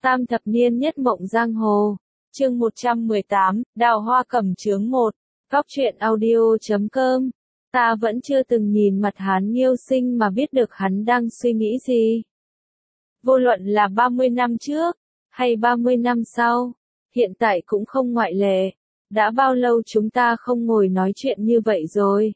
Tam thập niên nhất mộng giang hồ. Chương 118, Đào hoa cẩm chướng 1. Góc truyện audio.com. Ta vẫn chưa từng nhìn mặt Hán Nghiêu Sinh mà biết được hắn đang suy nghĩ gì. Vô luận là 30 năm trước, hay 30 năm sau, hiện tại cũng không ngoại lệ. Đã bao lâu chúng ta không ngồi nói chuyện như vậy rồi?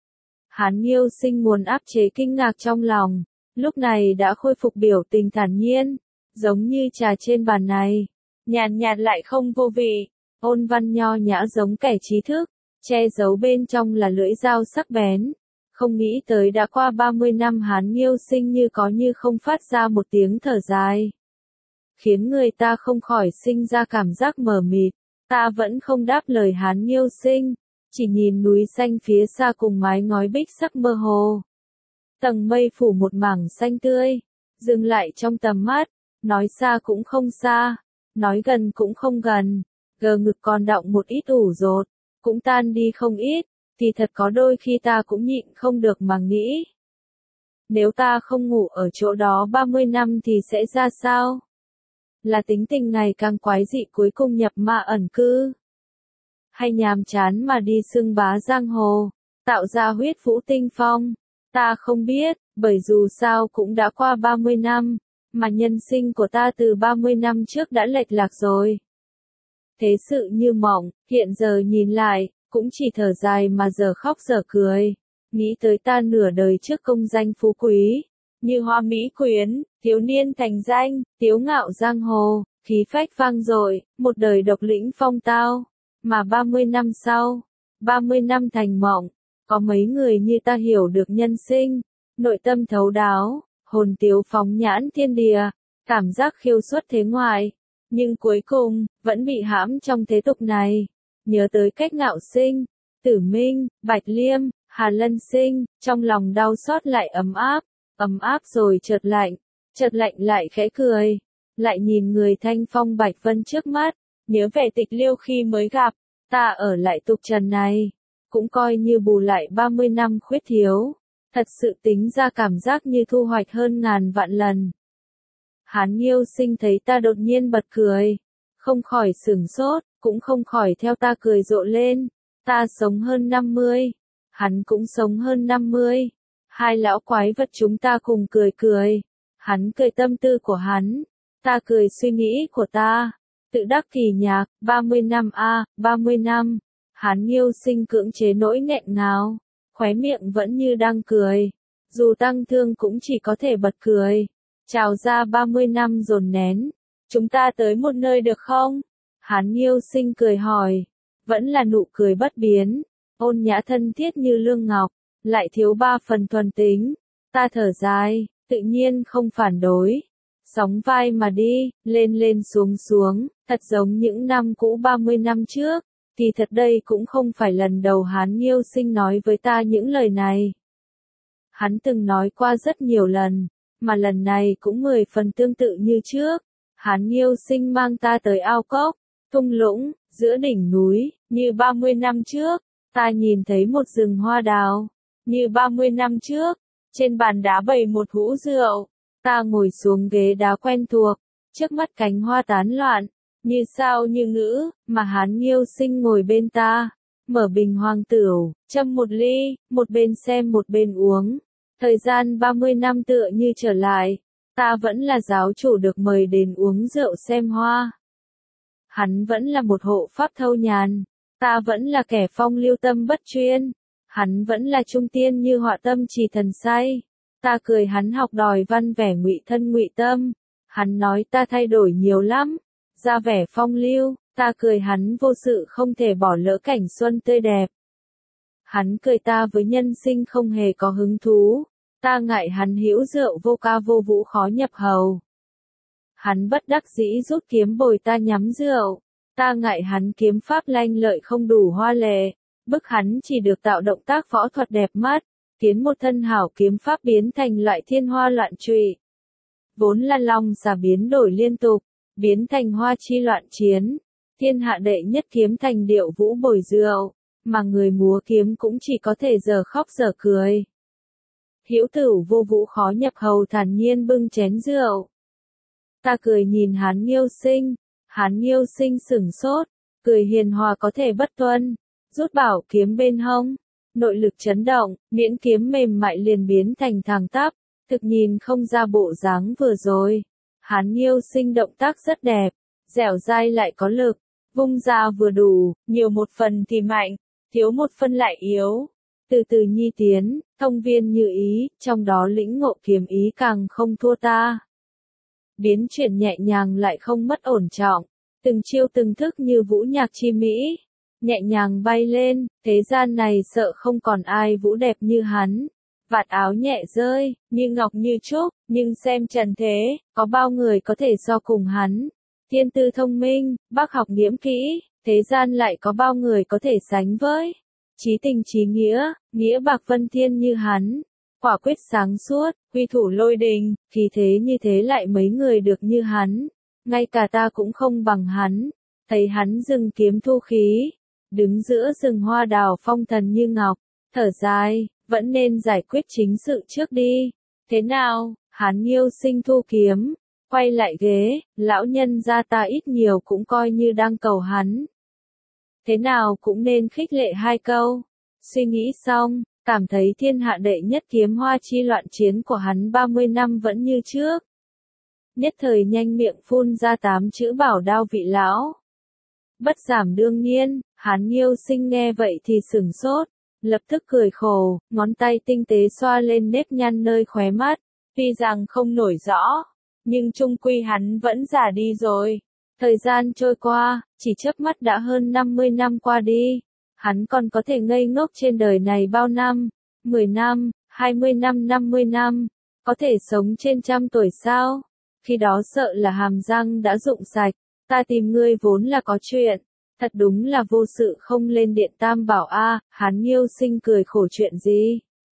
Hán Nghiêu Sinh muốn áp chế kinh ngạc trong lòng, lúc này đã khôi phục biểu tình thản nhiên, giống như trà trên bàn này, nhàn nhạt lại không vô vị, ôn văn nho nhã giống kẻ trí thức, che giấu bên trong là lưỡi dao sắc bén. Không nghĩ tới đã qua 30 năm Hán Nghiêu Sinh như có như không phát ra một tiếng thở dài, khiến người ta không khỏi sinh ra cảm giác mờ mịt. Ta vẫn không đáp lời Hán Nghiêu Sinh, chỉ nhìn núi xanh phía xa cùng mái ngói bích sắc mơ hồ. Tầng mây phủ một mảng xanh tươi, dừng lại trong tầm mắt, nói xa cũng không xa, nói gần cũng không gần, gờ ngực còn đọng một ít ủ rột, cũng tan đi không ít, thì thật có đôi khi ta cũng nhịn không được mà nghĩ. Nếu ta không ngủ ở chỗ đó 30 năm thì sẽ ra sao? Là tính tình ngày càng quái dị cuối cùng nhập ma ẩn cư? Hay nhàm chán mà đi xưng bá giang hồ, tạo ra huyết vũ tinh phong? Ta không biết, bởi dù sao cũng đã qua 30 năm, mà nhân sinh của ta từ 30 năm trước đã lệch lạc rồi. Thế sự như mộng, hiện giờ nhìn lại, cũng chỉ thở dài mà giờ khóc giờ cười. Nghĩ tới ta nửa đời trước công danh phú quý, như hoa mỹ quyến, thiếu niên thành danh, tiếu ngạo giang hồ, khí phách vang dội, một đời độc lĩnh phong tao. Mà 30 năm sau, 30 năm thành mộng, có mấy người như ta hiểu được nhân sinh, nội tâm thấu đáo, hồn tiếu phóng nhãn thiên địa, cảm giác khiêu xuất thế ngoại, nhưng cuối cùng, vẫn bị hãm trong thế tục này. Nhớ tới Cách Ngạo Sinh, Tử Minh, Bạch Liêm, Hà Lân Sinh, trong lòng đau xót lại ấm áp rồi chợt lạnh lại khẽ cười, lại nhìn người thanh phong Bạch Vân trước mắt, nhớ về Tịch Liêu khi mới gặp, ta ở lại tục trần này, cũng coi như bù lại 30 năm khuyết thiếu, thật sự tính ra cảm giác như thu hoạch hơn ngàn vạn lần. Hán Nghiêu Sinh thấy ta đột nhiên bật cười, không khỏi sửng sốt, cũng không khỏi theo ta cười rộ lên. Ta sống hơn 50, hắn cũng sống hơn 50. Hai lão quái vật chúng ta cùng cười. Hắn cười tâm tư của hắn, ta cười suy nghĩ của ta. Tự đắc kỳ nhạc, 30 năm 30 năm. Hán Nghiêu Sinh cưỡng chế nỗi nghẹn ngào, khóe miệng vẫn như đang cười. Dù tăng thương cũng chỉ có thể bật cười. Trào ra 30 năm dồn nén. Chúng ta tới một nơi được không? Hán Nghiêu Sinh cười hỏi. Vẫn là nụ cười bất biến, ôn nhã thân thiết như lương ngọc, lại thiếu 3 phần thuần tính. Ta thở dài, tự nhiên không phản đối. Sóng vai mà đi, lên xuống, thật giống những năm cũ 30 năm trước. Thì thật đây cũng không phải lần đầu Hán Nghiêu Sinh nói với ta những lời này. Hắn từng nói qua rất nhiều lần, mà lần này cũng 10 phần tương tự như trước. Hán Nghiêu Sinh mang ta tới ao cốc, thung lũng, giữa đỉnh núi, như 30 năm trước. Ta nhìn thấy một rừng hoa đào, như 30 năm trước. Trên bàn đá bày một hũ rượu, ta ngồi xuống ghế đá quen thuộc, trước mắt cánh hoa tán loạn, như sao như ngữ, mà Hán Nghiêu Sinh ngồi bên ta, mở bình hoàng tửu, châm một ly, một bên xem một bên uống. Thời gian 30 năm tựa như trở lại, ta vẫn là giáo chủ được mời đến uống rượu xem hoa. Hắn vẫn là một hộ pháp thâu nhàn, ta vẫn là kẻ phong lưu tâm bất chuyên. Hắn vẫn là trung tiên như họa tâm trì thần say. Ta cười hắn học đòi văn vẻ ngụy thân ngụy tâm. Hắn nói ta thay đổi nhiều lắm, ra vẻ phong lưu. Ta cười hắn vô sự không thể bỏ lỡ cảnh xuân tươi đẹp. Hắn cười ta với nhân sinh không hề có hứng thú. Ta ngại hắn hữu rượu vô ca vô vũ khó nhập hầu. Hắn bất đắc dĩ rút kiếm bồi ta nhắm rượu. Ta ngại hắn kiếm pháp lanh lợi không đủ hoa lệ, bức hắn chỉ được tạo động tác võ thuật đẹp mắt, khiến một thân hảo kiếm pháp biến thành loại thiên hoa loạn trụy. Vốn là long xà biến đổi liên tục, biến thành hoa chi loạn chiến, thiên hạ đệ nhất kiếm thành điệu vũ bồi rượu, mà người múa kiếm cũng chỉ có thể giờ khóc giờ cười. Hữu tửu vô vũ khó nhập hầu thản nhiên bưng chén rượu. Ta cười nhìn Hán Nghiêu Sinh. Hán Nghiêu Sinh sửng sốt, cười hiền hòa có thể bất tuân, rút bảo kiếm bên hông. Nội lực chấn động, miễn kiếm mềm mại liền biến thành thẳng tắp, thực nhìn không ra bộ dáng vừa rồi. Hán Nghiêu Sinh động tác rất đẹp, dẻo dai lại có lực, vung ra vừa đủ, nhiều một phần thì mạnh, thiếu một phân lại yếu. Từ từ nhi tiến, thông viên như ý, trong đó lĩnh ngộ kiếm ý càng không thua ta. Biến chuyển nhẹ nhàng lại không mất ổn trọng, từng chiêu từng thức như vũ nhạc chi mỹ, nhẹ nhàng bay lên, thế gian này sợ không còn ai vũ đẹp như hắn. Vạt áo nhẹ rơi, như ngọc như trúc, nhưng xem trần thế, có bao người có thể so cùng hắn. Thiên tư thông minh, bác học nghiễm kỹ, thế gian lại có bao người có thể sánh với. Chí tình chí nghĩa, nghĩa bạc vân thiên như hắn. Quả quyết sáng suốt, quy thủ lôi đình, khí thế như thế lại mấy người được như hắn. Ngay cả ta cũng không bằng hắn. Thấy hắn dừng kiếm thu khí, đứng giữa rừng hoa đào phong thần như ngọc, thở dài, vẫn nên giải quyết chính sự trước đi. Thế nào? Hán Nghiêu Sinh thu kiếm, quay lại ghế, lão nhân gia ta ít nhiều cũng coi như đang cầu hắn. Thế nào cũng nên khích lệ hai câu. Suy nghĩ xong, cảm thấy thiên hạ đệ nhất kiếm hoa chi loạn chiến của hắn 30 năm vẫn như trước. Nhất thời nhanh miệng phun ra 8 chữ bảo đao vị lão. Bất giảm đương nhiên, Hán Nghiêu Sinh nghe vậy thì sửng sốt, lập tức cười khổ, ngón tay tinh tế xoa lên nếp nhăn nơi khóe mắt. Tuy rằng không nổi rõ, nhưng chung quy hắn vẫn già đi rồi. Thời gian trôi qua, chỉ chớp mắt đã hơn 50 năm qua đi. Hắn còn có thể ngây ngốc trên đời này bao năm? 10 năm, 20 năm, 50 năm, có thể sống trên 100 tuổi sao? Khi đó sợ là hàm răng đã rụng sạch, ta tìm ngươi vốn là có chuyện, thật đúng là vô sự không lên điện Tam Bảo a. Hán Nghiêu Sinh cười khổ chuyện gì?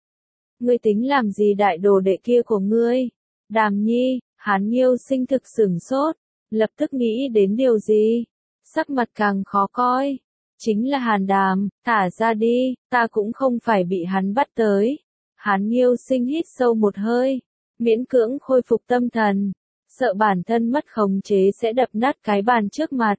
Ngươi tính làm gì đại đồ đệ kia của ngươi? Đàm Nhi. Hán Nghiêu Sinh thực sửng sốt, lập tức nghĩ đến điều gì? Sắc mặt càng khó coi. Chính là Hàn Đàm, thả ra đi, ta cũng không phải bị hắn bắt tới. Hán Nghiêu Sinh hít sâu một hơi, miễn cưỡng khôi phục tâm thần, sợ bản thân mất khống chế sẽ đập nát cái bàn trước mặt.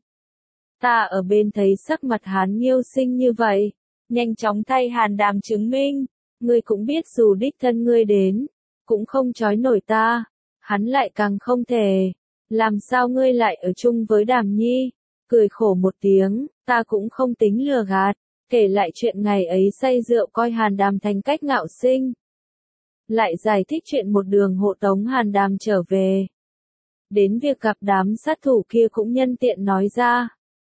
Ta ở bên thấy sắc mặt Hán Nghiêu Sinh như vậy, nhanh chóng thay Hàn Đàm chứng minh, ngươi cũng biết dù đích thân ngươi đến, cũng không trói nổi ta. Hắn lại càng không thể. Làm sao ngươi lại ở chung với Đàm Nhi? Cười khổ một tiếng, ta cũng không tính lừa gạt, kể lại chuyện ngày ấy say rượu coi Hàn Đàm thành cách ngạo sinh. Lại giải thích chuyện một đường hộ tống Hàn Đàm trở về. Đến việc gặp đám sát thủ kia cũng nhân tiện nói ra.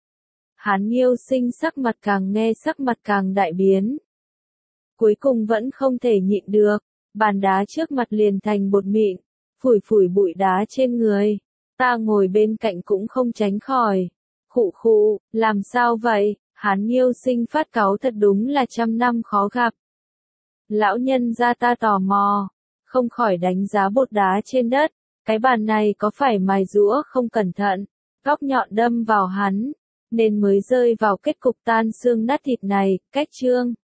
Hán Nghiêu Sinh sắc mặt càng nghe sắc mặt càng đại biến. Cuối cùng vẫn không thể nhịn được, bàn đá trước mặt liền thành bột mịn, phủi phủi bụi đá trên người. Ta ngồi bên cạnh cũng không tránh khỏi. Khụ khụ, làm sao vậy? Hán Nghiêu Sinh phát cáu thật đúng là 100 năm khó gặp. Lão nhân gia ta tò mò, không khỏi đánh giá bột đá trên đất. Cái bàn này có phải mài rũa không cẩn thận, góc nhọn đâm vào hắn, nên mới rơi vào kết cục tan xương nát thịt này. Cách chương